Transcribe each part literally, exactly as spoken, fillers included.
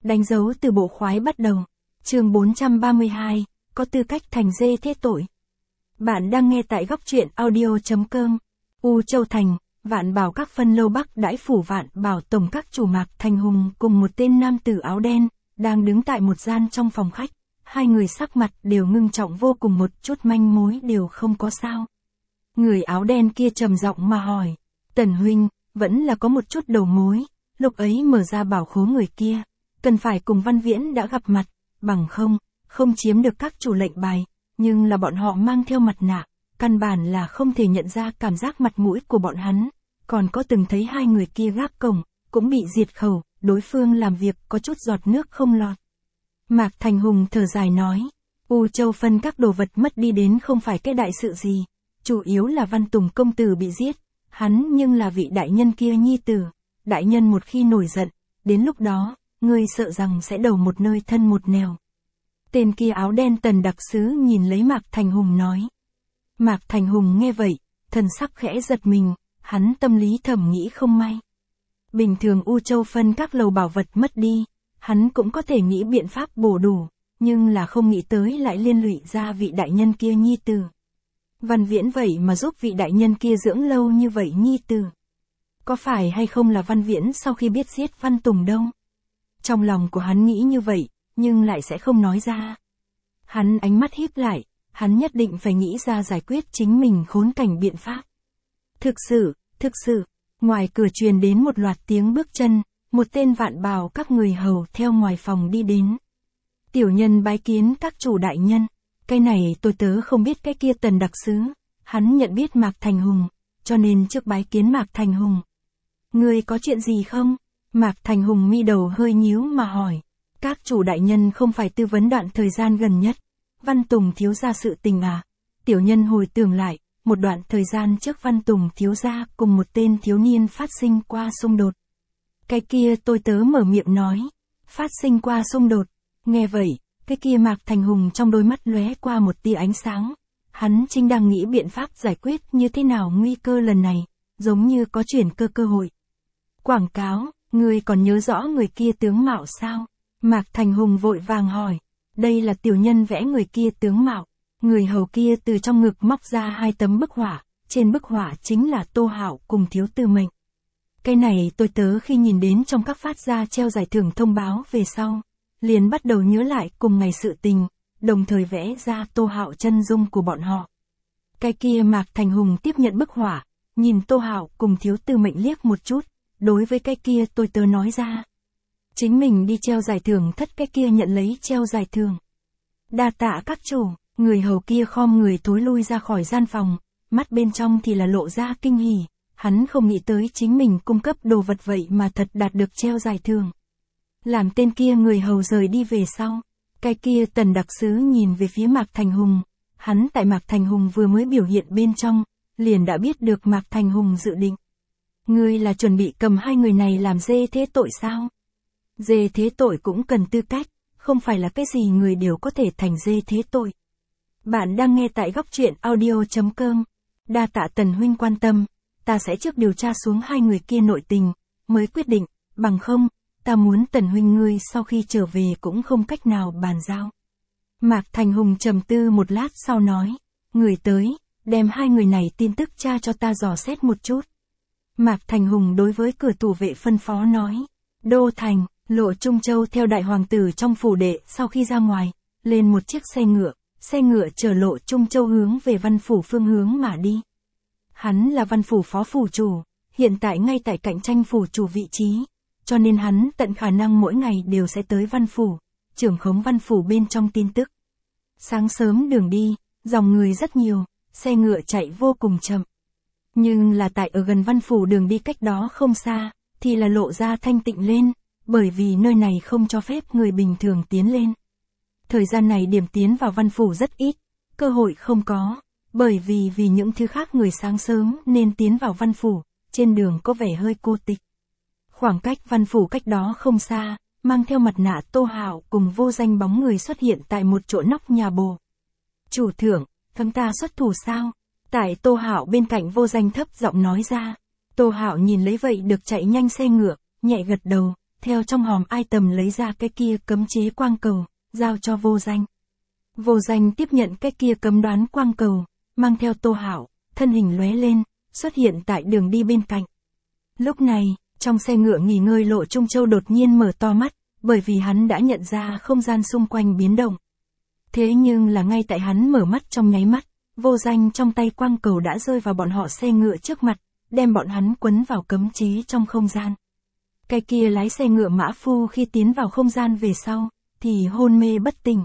Đánh dấu từ bộ khoái bắt đầu. Chương bốn trăm ba mươi hai, có tư cách thành dê thế tội. Bạn đang nghe tại góc truyện audio.com. U Châu Thành, Vạn Bảo các phân lâu Bắc đãi phủ Vạn Bảo tổng các chủ Mạc Thành Hùng cùng một tên nam tử áo đen, đang đứng tại một gian trong phòng khách. Hai người sắc mặt đều ngưng trọng vô cùng, một chút manh mối đều không có sao. Người áo đen kia trầm giọng mà hỏi, Tần huynh, vẫn là có một chút đầu mối, lúc ấy mở ra bảo khố người kia, cần phải cùng Văn Viễn đã gặp mặt, bằng không, không chiếm được các chủ lệnh bài, nhưng là bọn họ mang theo mặt nạ, căn bản là không thể nhận ra cảm giác mặt mũi của bọn hắn, còn có từng thấy hai người kia gác cổng, cũng bị diệt khẩu, đối phương làm việc có chút giọt nước không lọt. Mạc Thành Hùng thở dài nói, U Châu phân các đồ vật mất đi đến không phải cái đại sự gì, chủ yếu là Văn Tùng công tử bị giết, hắn nhưng là vị đại nhân kia nhi tử, đại nhân một khi nổi giận, đến lúc đó, ngươi sợ rằng sẽ đầu một nơi thân một nẻo. Tên kia áo đen Tần đặc sứ nhìn lấy Mạc Thành Hùng nói. Mạc Thành Hùng nghe vậy, thần sắc khẽ giật mình, hắn tâm lý thầm nghĩ không may. Bình thường U Châu phân các lầu bảo vật mất đi, hắn cũng có thể nghĩ biện pháp bổ đủ, nhưng là không nghĩ tới lại liên lụy ra vị đại nhân kia nhi tử. Văn Viễn vậy mà giúp vị đại nhân kia dưỡng lâu như vậy nhi tử. Có phải hay không là Văn Viễn sau khi biết giết Văn Tùng đâu? Trong lòng của hắn nghĩ như vậy, nhưng lại sẽ không nói ra. Hắn ánh mắt híp lại, hắn nhất định phải nghĩ ra giải quyết chính mình khốn cảnh biện pháp. Thực sự, thực sự, ngoài cửa truyền đến một loạt tiếng bước chân, một tên Vạn Bảo các người hầu theo ngoài phòng đi đến. Tiểu nhân bái kiến các chủ đại nhân, cái này tôi tớ không biết, cái kia Tần đặc sứ, hắn nhận biết Mạc Thành Hùng, cho nên trước bái kiến Mạc Thành Hùng. Ngươi có chuyện gì không? Mạc Thành Hùng mi đầu hơi nhíu mà hỏi. Các chủ đại nhân không phải tư vấn đoạn thời gian gần nhất, Văn Tùng thiếu gia sự tình à? Tiểu nhân hồi tưởng lại, một đoạn thời gian trước Văn Tùng thiếu gia cùng một tên thiếu niên phát sinh qua xung đột. Cái kia tôi tớ mở miệng nói, phát sinh qua xung đột. Nghe vậy, cái kia Mạc Thành Hùng trong đôi mắt lóe qua một tia ánh sáng. Hắn chính đang nghĩ biện pháp giải quyết như thế nào nguy cơ lần này, giống như có chuyển cơ cơ hội. Quảng cáo, ngươi còn nhớ rõ người kia tướng mạo sao? Mạc Thành Hùng vội vàng hỏi, đây là tiểu nhân vẽ người kia tướng mạo. Người hầu kia từ trong ngực móc ra hai tấm bức họa, trên bức họa chính là Tô Hạo cùng Thiếu Tư Mệnh. Cái này tôi tớ khi nhìn đến trong các phát ra treo giải thưởng thông báo về sau, liền bắt đầu nhớ lại cùng ngày sự tình, đồng thời vẽ ra Tô Hạo chân dung của bọn họ. Cái kia Mạc Thành Hùng tiếp nhận bức họa, nhìn Tô Hạo cùng Thiếu Tư Mệnh liếc một chút, đối với cái kia tôi tớ nói ra. Chính mình đi treo giải thưởng thất, cái kia nhận lấy treo giải thưởng. Đa tạ các chủ, người hầu kia khom người thối lui ra khỏi gian phòng, mắt bên trong thì là lộ ra kinh hỉ, hắn không nghĩ tới chính mình cung cấp đồ vật vậy mà thật đạt được treo giải thưởng. Làm tên kia người hầu rời đi về sau, cái kia Tần đặc sứ nhìn về phía Mạc Thành Hùng, hắn tại Mạc Thành Hùng vừa mới biểu hiện bên trong, liền đã biết được Mạc Thành Hùng dự định. Ngươi là chuẩn bị cầm hai người này làm dê thế tội sao? Dê thế tội cũng cần tư cách, không phải là cái gì người đều có thể thành dê thế tội. Bạn đang nghe tại góc truyện audio.com. Đa tạ Tần huynh quan tâm, ta sẽ trước điều tra xuống hai người kia nội tình, mới quyết định, bằng không, ta muốn Tần huynh ngươi sau khi trở về cũng không cách nào bàn giao. Mạc Thành Hùng trầm tư một lát sau nói, người tới, đem hai người này tin tức tra cho ta dò xét một chút. Mạc Thành Hùng đối với cửa tủ vệ phân phó nói, Đô Thành, Lộ Trung Châu theo đại hoàng tử trong phủ đệ sau khi ra ngoài, lên một chiếc xe ngựa, xe ngựa chở Lộ Trung Châu hướng về Văn phủ phương hướng mà đi. Hắn là Văn phủ phó phủ chủ, hiện tại ngay tại cạnh tranh phủ chủ vị trí, cho nên hắn tận khả năng mỗi ngày đều sẽ tới Văn phủ, trưởng khống Văn phủ bên trong tin tức. Sáng sớm đường đi, dòng người rất nhiều, xe ngựa chạy vô cùng chậm. Nhưng là tại ở gần Văn phủ đường đi cách đó không xa, thì là lộ ra thanh tịnh lên, bởi vì nơi này không cho phép người bình thường tiến lên. Thời gian này điểm tiến vào Văn phủ rất ít, cơ hội không có, bởi vì vì những thứ khác người sáng sớm nên tiến vào Văn phủ, trên đường có vẻ hơi cô tịch. Khoảng cách Văn phủ cách đó không xa, mang theo mặt nạ Tô Hạo cùng vô danh bóng người xuất hiện tại một chỗ nóc nhà bồ. Chủ thượng, chúng ta xuất thủ sao? Tại Tô Hạo bên cạnh vô danh thấp giọng nói ra. Tô Hạo nhìn lấy vậy được chạy nhanh xe ngựa, nhẹ gật đầu, theo trong hòm ai tầm lấy ra cái kia cấm chế quang cầu, giao cho Vô Danh. Vô Danh tiếp nhận cái kia cấm đoán quang cầu, mang theo Tô Hạo, thân hình lóe lên, xuất hiện tại đường đi bên cạnh. Lúc này, trong xe ngựa nghỉ ngơi Lộ Trung Châu đột nhiên mở to mắt, bởi vì hắn đã nhận ra không gian xung quanh biến động. Thế nhưng là ngay tại hắn mở mắt trong nháy mắt, Vô Danh trong tay quang cầu đã rơi vào bọn họ xe ngựa trước mặt, đem bọn hắn quấn vào cấm chế trong không gian. Cái kia lái xe ngựa Mã Phu khi tiến vào không gian về sau, thì hôn mê bất tỉnh.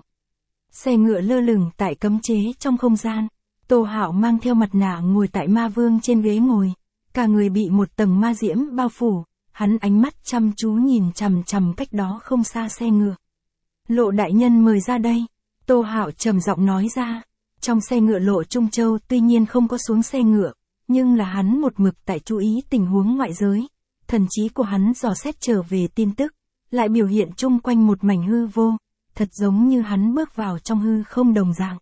Xe ngựa lơ lửng tại cấm chế trong không gian, Tô Hạo mang theo mặt nạ ngồi tại ma vương trên ghế ngồi, cả người bị một tầng ma diễm bao phủ, hắn ánh mắt chăm chú nhìn chằm chằm cách đó không xa xe ngựa. Lộ đại nhân mời ra đây, Tô Hạo trầm giọng nói ra. Trong xe ngựa Lộ Trung Châu tuy nhiên không có xuống xe ngựa, nhưng là hắn một mực tại chú ý tình huống ngoại giới. Thần trí của hắn dò xét trở về tin tức, lại biểu hiện chung quanh một mảnh hư vô, thật giống như hắn bước vào trong hư không đồng dạng.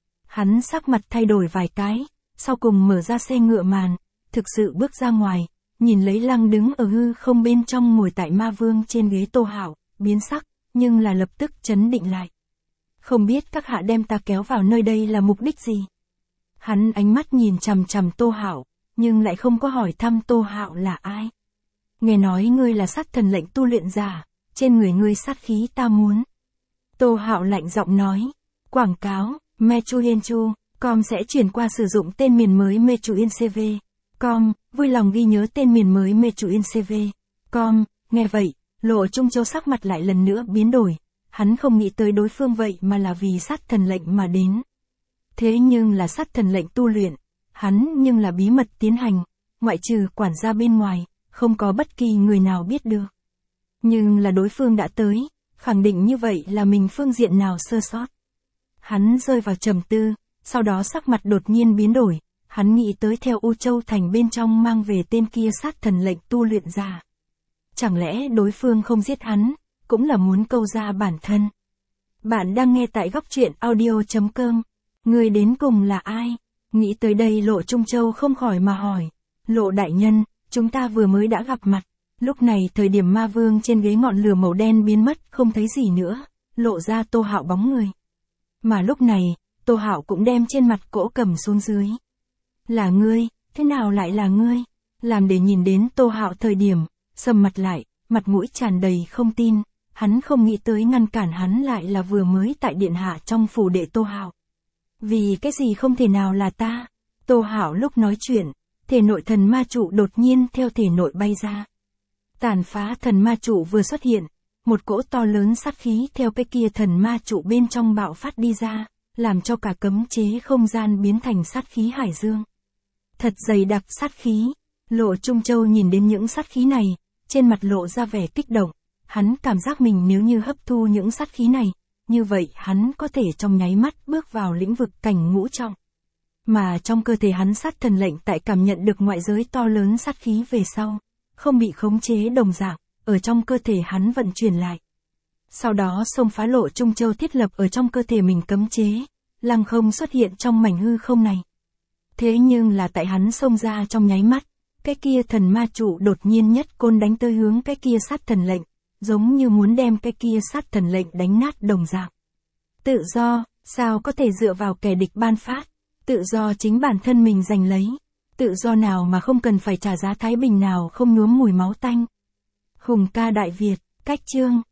Hắn sắc mặt thay đổi vài cái, sau cùng mở ra xe ngựa màn, thực sự bước ra ngoài, nhìn lấy Lăng đứng ở hư không bên trong ngồi tại ma vương trên ghế Tô Hạo, biến sắc, nhưng là lập tức trấn định lại. Không biết các hạ đem ta kéo vào nơi đây là mục đích gì? Hắn ánh mắt nhìn chằm chằm Tô Hạo, nhưng lại không có hỏi thăm Tô Hạo là ai. Nghe nói ngươi là sát thần lệnh tu luyện giả, trên người ngươi sát khí ta muốn. Tô Hạo lạnh giọng nói, quảng cáo, Mechuyenchu, com sẽ chuyển qua sử dụng tên miền mới Mechuyencv. Com, vui lòng ghi nhớ tên miền mới Mechuyencv. Com, nghe vậy, Lộ Trung Châu sắc mặt lại lần nữa biến đổi, hắn không nghĩ tới đối phương vậy mà là vì sát thần lệnh mà đến. Thế nhưng là sát thần lệnh tu luyện, hắn nhưng là bí mật tiến hành, ngoại trừ quản gia bên ngoài, không có bất kỳ người nào biết được. Nhưng là đối phương đã tới, khẳng định như vậy là mình phương diện nào sơ sót. Hắn rơi vào trầm tư, sau đó sắc mặt đột nhiên biến đổi, hắn nghĩ tới theo U Châu Thành bên trong mang về tên kia sát thần lệnh tu luyện giả. Chẳng lẽ đối phương không giết hắn, cũng là muốn câu ra bản thân. Bạn đang nghe tại góc truyện audio chấm com. Người đến cùng là ai? Nghĩ tới đây Lộ Trung Châu không khỏi mà hỏi. Lộ đại nhân, chúng ta vừa mới đã gặp mặt. Lúc này thời điểm ma vương trên ghế ngọn lửa màu đen biến mất không thấy gì nữa, lộ ra Tô Hạo bóng người. Mà lúc này, Tô Hạo cũng đem trên mặt cỗ cầm xuống dưới. Là ngươi, thế nào lại là ngươi? Làm để nhìn đến Tô Hạo thời điểm, sầm mặt lại, mặt mũi tràn đầy không tin, hắn không nghĩ tới ngăn cản hắn lại là vừa mới tại điện hạ trong phủ đệ Tô Hạo. Vì cái gì không thể nào là ta? Tô Hạo lúc nói chuyện, thể nội thần ma trụ đột nhiên theo thể nội bay ra. Tàn phá thần ma trụ vừa xuất hiện, một cỗ to lớn sát khí theo cái kia thần ma trụ bên trong bạo phát đi ra, làm cho cả cấm chế không gian biến thành sát khí hải dương. Thật dày đặc sát khí, Lộ Trung Châu nhìn đến những sát khí này, trên mặt lộ ra vẻ kích động, hắn cảm giác mình nếu như hấp thu những sát khí này, như vậy hắn có thể trong nháy mắt bước vào lĩnh vực cảnh ngũ trọng. Mà trong cơ thể hắn sát thần lệnh tại cảm nhận được ngoại giới to lớn sát khí về sau, không bị khống chế đồng dạng, ở trong cơ thể hắn vận chuyển lại. Sau đó xông phá Lộ Trung Châu thiết lập ở trong cơ thể mình cấm chế, lăng không xuất hiện trong mảnh hư không này. Thế nhưng là tại hắn xông ra trong nháy mắt, cái kia thần ma trụ đột nhiên nhất côn đánh tới hướng cái kia sát thần lệnh, giống như muốn đem cái kia sát thần lệnh đánh nát đồng dạng. Tự do, sao có thể dựa vào kẻ địch ban phát, tự do chính bản thân mình giành lấy, tự do nào mà không cần phải trả giá thái bình nào không nhuốm mùi máu tanh. Hùng ca Đại Việt, cách chương.